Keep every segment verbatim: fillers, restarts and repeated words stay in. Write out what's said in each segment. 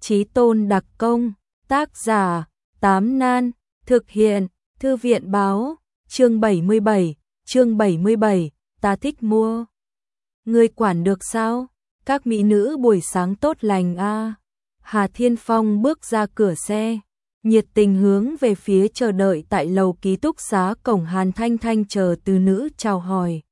Chí tôn đặc công, tác giả, Tám Nan, thực hiện, Thư viện báo, chương bảy mươi bảy, chương bảy mươi bảy, ta thích mua. Ngươi quản được sao? Các mỹ nữ buổi sáng tốt lành a. À. Hà Thiên Phong bước ra cửa xe, nhiệt tình hướng về phía chờ đợi tại lầu ký túc xá cổng Hàn Thanh Thanh chờ từ nữ chào hỏi.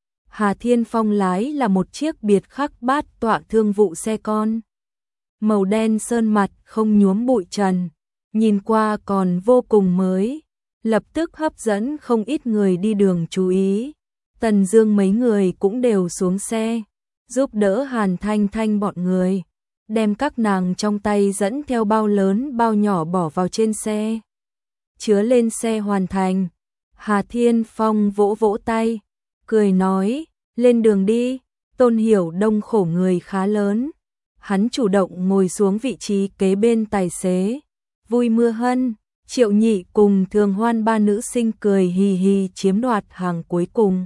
Hà Thiên Phong lái là một chiếc biệt khắc bát tọa thương vụ xe con. Màu đen sơn mặt không nhuốm bụi trần, nhìn qua còn vô cùng mới, lập tức hấp dẫn không ít người đi đường chú ý. Tần Dương mấy người cũng đều xuống xe, giúp đỡ Hàn Thanh Thanh bọn người, đem các nàng trong tay dẫn theo bao lớn bao nhỏ bỏ vào trên xe. Chứa lên xe hoàn thành, Hà Thiên Phong vỗ vỗ tay, cười nói, lên đường đi. Tôn Hiểu Đông khổ người khá lớn, hắn chủ động ngồi xuống vị trí kế bên tài xế. Vui Mưa Hân, Triệu Nhị cùng Thường Hoan ba nữ sinh cười hì hì chiếm đoạt hàng cuối cùng.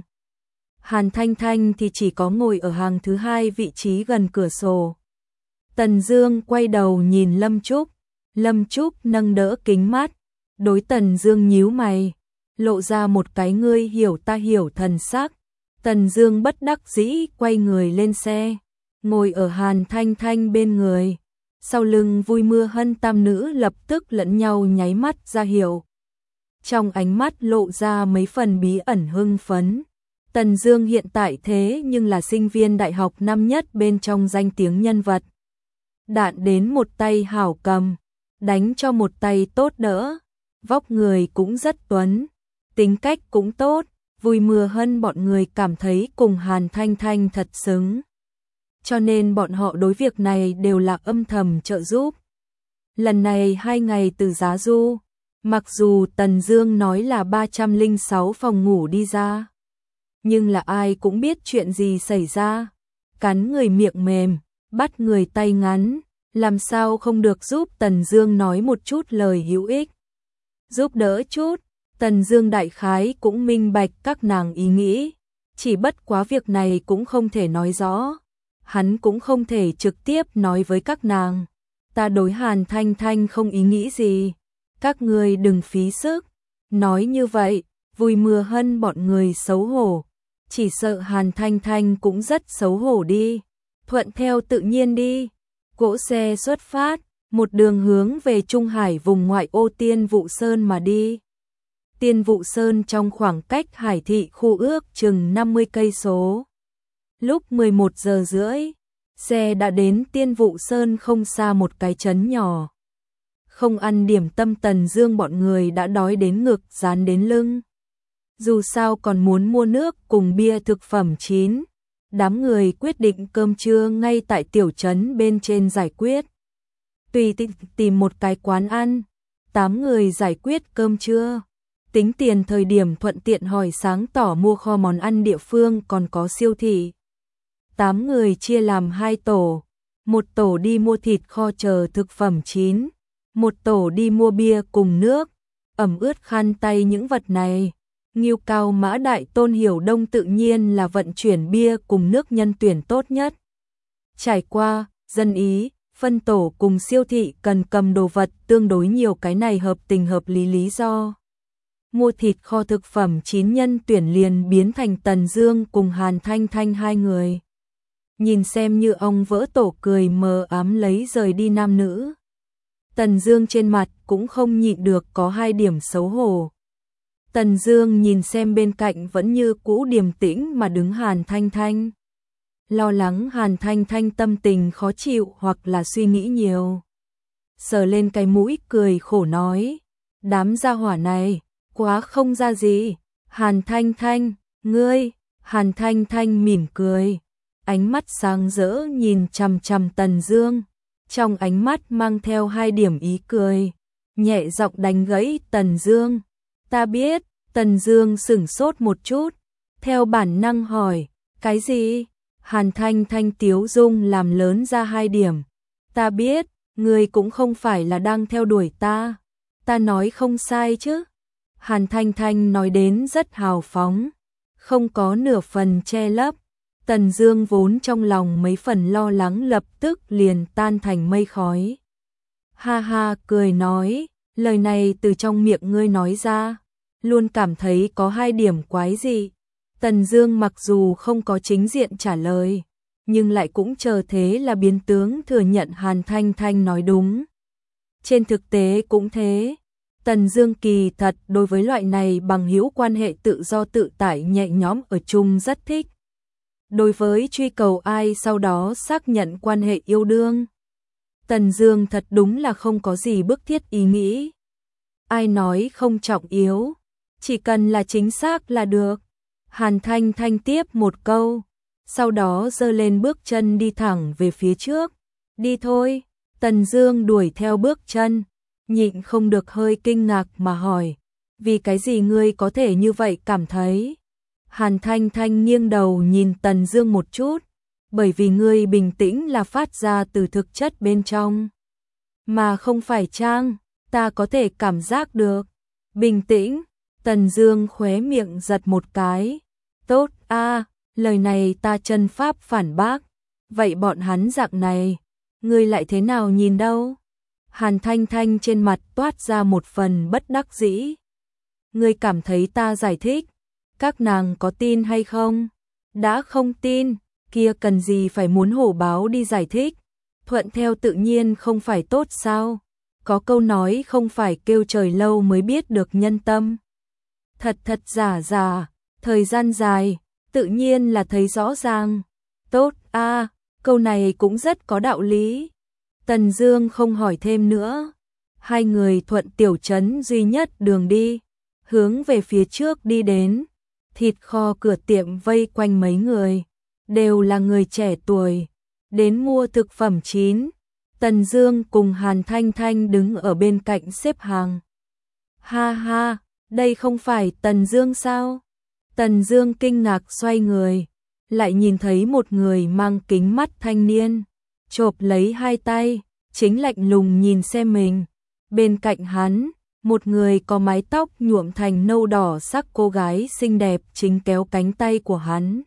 Hàn Thanh Thanh thì chỉ có ngồi ở hàng thứ hai vị trí gần cửa sổ. Tần Dương quay đầu nhìn Lâm Trúc, Lâm Trúc nâng đỡ kính mắt, đối Tần Dương nhíu mày, lộ ra một cái ngươi hiểu ta hiểu thần sắc. Tần Dương bất đắc dĩ quay người lên xe, ngồi ở Hàn Thanh Thanh bên người. Sau lưng Vui Mưa Hân tam nữ lập tức lẫn nhau nháy mắt ra hiệu. Trong ánh mắt lộ ra mấy phần bí ẩn hưng phấn. Tần Dương hiện tại thế nhưng là sinh viên đại học năm nhất bên trong danh tiếng nhân vật. Đạn đến một tay hảo cầm, đánh cho một tay tốt đỡ. Vóc người cũng rất tuấn, tính cách cũng tốt. Vui Mưa Hân bọn người cảm thấy cùng Hàn Thanh Thanh thật xứng, cho nên bọn họ đối việc này đều là âm thầm trợ giúp. Lần này hai ngày từ Giá Du, mặc dù Tần Dương nói là ba trăm lẻ sáu phòng ngủ đi ra, nhưng là ai cũng biết chuyện gì xảy ra. Cắn người miệng mềm, bắt người tay ngắn, làm sao không được giúp Tần Dương nói một chút lời hữu ích. Giúp đỡ chút, Tần Dương đại khái cũng minh bạch các nàng ý nghĩ, chỉ bất quá việc này cũng không thể nói rõ. Hắn cũng không thể trực tiếp nói với các nàng, ta đối Hàn Thanh Thanh không ý nghĩ gì, các ngươi đừng phí sức. Nói như vậy, Vui Mưa Hân bọn người xấu hổ, chỉ sợ Hàn Thanh Thanh cũng rất xấu hổ đi. Thuận theo tự nhiên đi. Cỗ xe xuất phát, một đường hướng về Trung Hải vùng ngoại ô Tiên Vụ Sơn mà đi. Tiên Vụ Sơn trong khoảng cách Hải thị khu ước chừng năm mươi cây số. Lúc mười một giờ rưỡi, xe đã đến Tiên Vụ Sơn không xa một cái trấn nhỏ. Không ăn điểm tâm Tần Dương bọn người đã đói đến ngực dán đến lưng. Dù sao còn muốn mua nước cùng bia thực phẩm chín. Đám người quyết định cơm trưa ngay tại tiểu trấn bên trên giải quyết. Tùy tìm một cái quán ăn, tám người giải quyết cơm trưa. Tính tiền thời điểm thuận tiện hỏi sáng tỏ mua kho món ăn địa phương còn có siêu thị. Tám người chia làm hai tổ, một tổ đi mua thịt kho chờ thực phẩm chín, một tổ đi mua bia cùng nước, ẩm ướt khăn tay những vật này. Ngưu Cao Mã Đại Tôn Hiểu Đông tự nhiên là vận chuyển bia cùng nước nhân tuyển tốt nhất. Trải qua, dân ý, phân tổ cùng siêu thị cần cầm đồ vật tương đối nhiều, cái này hợp tình hợp lý lý do. Mua thịt kho thực phẩm chín nhân tuyển liền biến thành Tần Dương cùng Hàn Thanh Thanh hai người. Nhìn xem như ông vỡ tổ cười mờ ám lấy rời đi nam nữ. Tần Dương trên mặt cũng không nhịn được có hai điểm xấu hổ. Tần Dương nhìn xem bên cạnh vẫn như cũ điềm tĩnh mà đứng Hàn Thanh Thanh. Lo lắng Hàn Thanh Thanh tâm tình khó chịu hoặc là suy nghĩ nhiều. Sờ lên cái mũi cười khổ nói, đám gia hỏa này, quá không ra gì. Hàn Thanh Thanh, ngươi. Hàn Thanh Thanh mỉm cười, ánh mắt sáng rỡ nhìn chằm chằm Tần Dương, trong ánh mắt mang theo hai điểm ý cười, nhẹ giọng đánh gãy Tần Dương. Ta biết. Tần Dương sững sốt một chút, theo bản năng hỏi, cái gì? Hàn Thanh Thanh tiếu dung làm lớn ra hai điểm. Ta biết, ngươi cũng không phải là đang theo đuổi ta. Ta nói không sai chứ? Hàn Thanh Thanh nói đến rất hào phóng, không có nửa phần che lấp. Tần Dương vốn trong lòng mấy phần lo lắng lập tức liền tan thành mây khói. Ha ha cười nói, lời này từ trong miệng ngươi nói ra, luôn cảm thấy có hai điểm quái dị. Tần Dương mặc dù không có chính diện trả lời, nhưng lại cũng chờ thế là biến tướng thừa nhận Hàn Thanh Thanh nói đúng. Trên thực tế cũng thế, Tần Dương kỳ thật đối với loại này bằng hữu quan hệ tự do tự tại nhẹ nhõm ở chung rất thích. Đối với truy cầu ai sau đó xác nhận quan hệ yêu đương, Tần Dương thật đúng là không có gì bức thiết ý nghĩ. Ai nói không trọng yếu, chỉ cần là chính xác là được. Hàn Thanh Thanh tiếp một câu, sau đó giơ lên bước chân đi thẳng về phía trước. Đi thôi. Tần Dương đuổi theo bước chân, nhịn không được hơi kinh ngạc mà hỏi, vì cái gì ngươi có thể như vậy cảm thấy? Hàn Thanh Thanh nghiêng đầu nhìn Tần Dương một chút, bởi vì ngươi bình tĩnh là phát ra từ thực chất bên trong, mà không phải trang, ta có thể cảm giác được. Bình tĩnh, Tần Dương khóe miệng giật một cái. Tốt a, lời này ta chân pháp phản bác. Vậy bọn hắn dạng này, ngươi lại thế nào nhìn đâu? Hàn Thanh Thanh trên mặt toát ra một phần bất đắc dĩ. Ngươi cảm thấy ta giải thích, các nàng có tin hay không? Đã không tin, kia cần gì phải muốn hổ báo đi giải thích, thuận theo tự nhiên không phải tốt sao? Có câu nói không phải kêu trời lâu mới biết được nhân tâm. Thật thật giả giả, thời gian dài, tự nhiên là thấy rõ ràng. Tốt a, câu này cũng rất có đạo lý. Tần Dương không hỏi thêm nữa. Hai người thuận tiểu trấn duy nhất đường đi, hướng về phía trước đi đến. Thịt kho cửa tiệm vây quanh mấy người, đều là người trẻ tuổi, đến mua thực phẩm chín. Tần Dương cùng Hàn Thanh Thanh đứng ở bên cạnh xếp hàng. Ha ha, đây không phải Tần Dương sao? Tần Dương kinh ngạc xoay người, lại nhìn thấy một người mang kính mắt thanh niên, chộp lấy hai tay, chính lạnh lùng nhìn xem mình. Bên cạnh hắn, một người có mái tóc nhuộm thành nâu đỏ sắc cô gái xinh đẹp chính kéo cánh tay của hắn.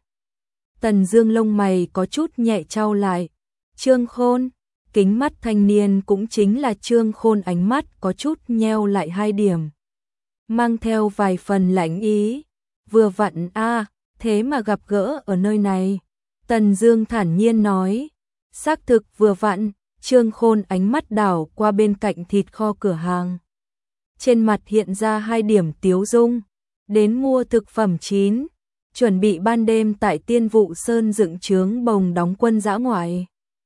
Tần Dương lông mày có chút nhẹ chau lại. Trương Khôn, kính mắt thanh niên cũng chính là Trương Khôn, ánh mắt có chút nheo lại hai điểm, mang theo vài phần lạnh ý. Vừa vặn a, thế mà gặp gỡ ở nơi này. Tần Dương thản nhiên nói. Xác thực vừa vặn. Trương Khôn ánh mắt đảo qua bên cạnh thịt kho cửa hàng, trên mặt hiện ra hai điểm tiếu dung. Đến mua thực phẩm chín, chuẩn bị ban đêm tại Tiên Vụ Sơn dựng trướng bồng đóng quân dã ngoại.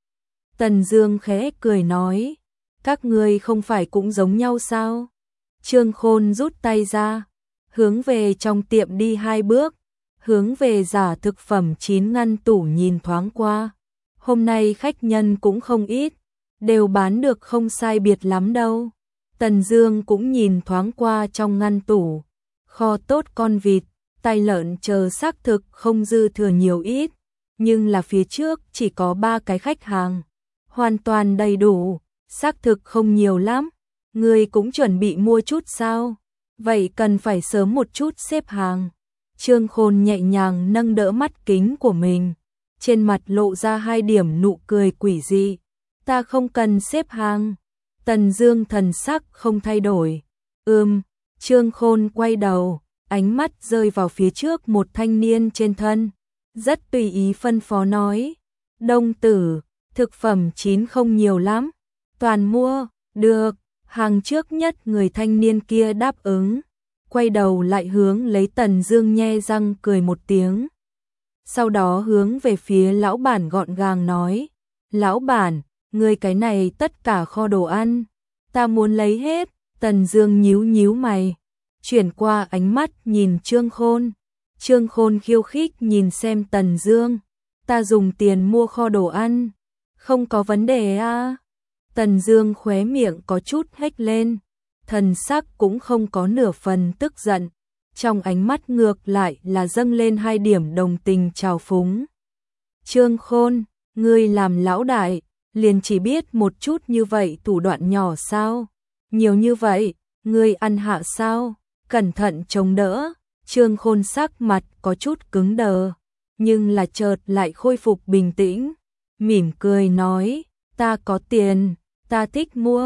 Tần Dương khẽ cười nói, các ngươi không phải cũng giống nhau sao? Trương Khôn rút tay ra, hướng về trong tiệm đi hai bước, hướng về giả thực phẩm chín ngăn tủ nhìn thoáng qua. Hôm nay khách nhân cũng không ít, đều bán được không sai biệt lắm đâu. Tần Dương cũng nhìn thoáng qua trong ngăn tủ, kho tốt con vịt, tai lợn chờ xác thực không dư thừa nhiều ít, nhưng là phía trước chỉ có ba cái khách hàng, hoàn toàn đầy đủ, xác thực không nhiều lắm. Ngươi cũng chuẩn bị mua chút sao? Vậy cần phải sớm một chút xếp hàng. Trương Khôn nhẹ nhàng nâng đỡ mắt kính của mình, trên mặt lộ ra hai điểm nụ cười quỷ dị. Ta không cần xếp hàng. Tần Dương thần sắc không thay đổi. Ừm. Trương Khôn quay đầu, ánh mắt rơi vào phía trước một thanh niên trên thân, rất tùy ý phân phó nói. Đông tử, thực phẩm chín không nhiều lắm, toàn mua. Được. Hàng trước nhất người thanh niên kia đáp ứng, quay đầu lại hướng lấy Tần Dương nhe răng cười một tiếng. Sau đó hướng về phía lão bản gọn gàng nói, lão bản, người cái này tất cả kho đồ ăn, ta muốn lấy hết. Tần Dương nhíu nhíu mày, chuyển qua ánh mắt nhìn Trương Khôn. Trương Khôn khiêu khích nhìn xem Tần Dương, ta dùng tiền mua kho đồ ăn, không có vấn đề a. Tần Dương khóe miệng có chút hếch lên, thần sắc cũng không có nửa phần tức giận, trong ánh mắt ngược lại là dâng lên hai điểm đồng tình trào phúng. Trương Khôn, ngươi làm lão đại, liền chỉ biết một chút như vậy thủ đoạn nhỏ sao? Nhiều như vậy, ngươi ăn hạ sao? Cẩn thận chống đỡ. Trương Khôn sắc mặt có chút cứng đờ, nhưng là chợt lại khôi phục bình tĩnh, mỉm cười nói, ta có tiền, ta thích mua,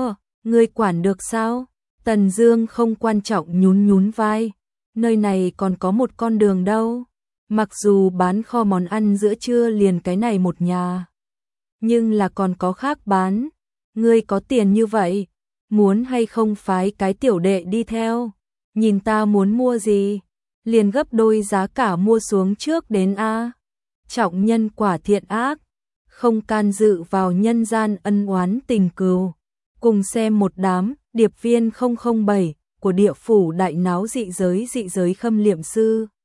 Ngươi quản được sao? Tần Dương không quan trọng nhún nhún vai, nơi này còn có một con đường đâu. Mặc dù bán kho món ăn giữa trưa liền cái này một nhà, nhưng là còn có khác bán. Ngươi có tiền như vậy, muốn hay không phái cái tiểu đệ đi theo, nhìn ta muốn mua gì, liền gấp đôi giá cả mua xuống trước đến a. Trọng nhân quả thiện ác, không can dự vào nhân gian ân oán tình cừu. Cùng xem một đám điệp viên không không bảy của địa phủ đại náo dị giới dị giới khâm liệm sư.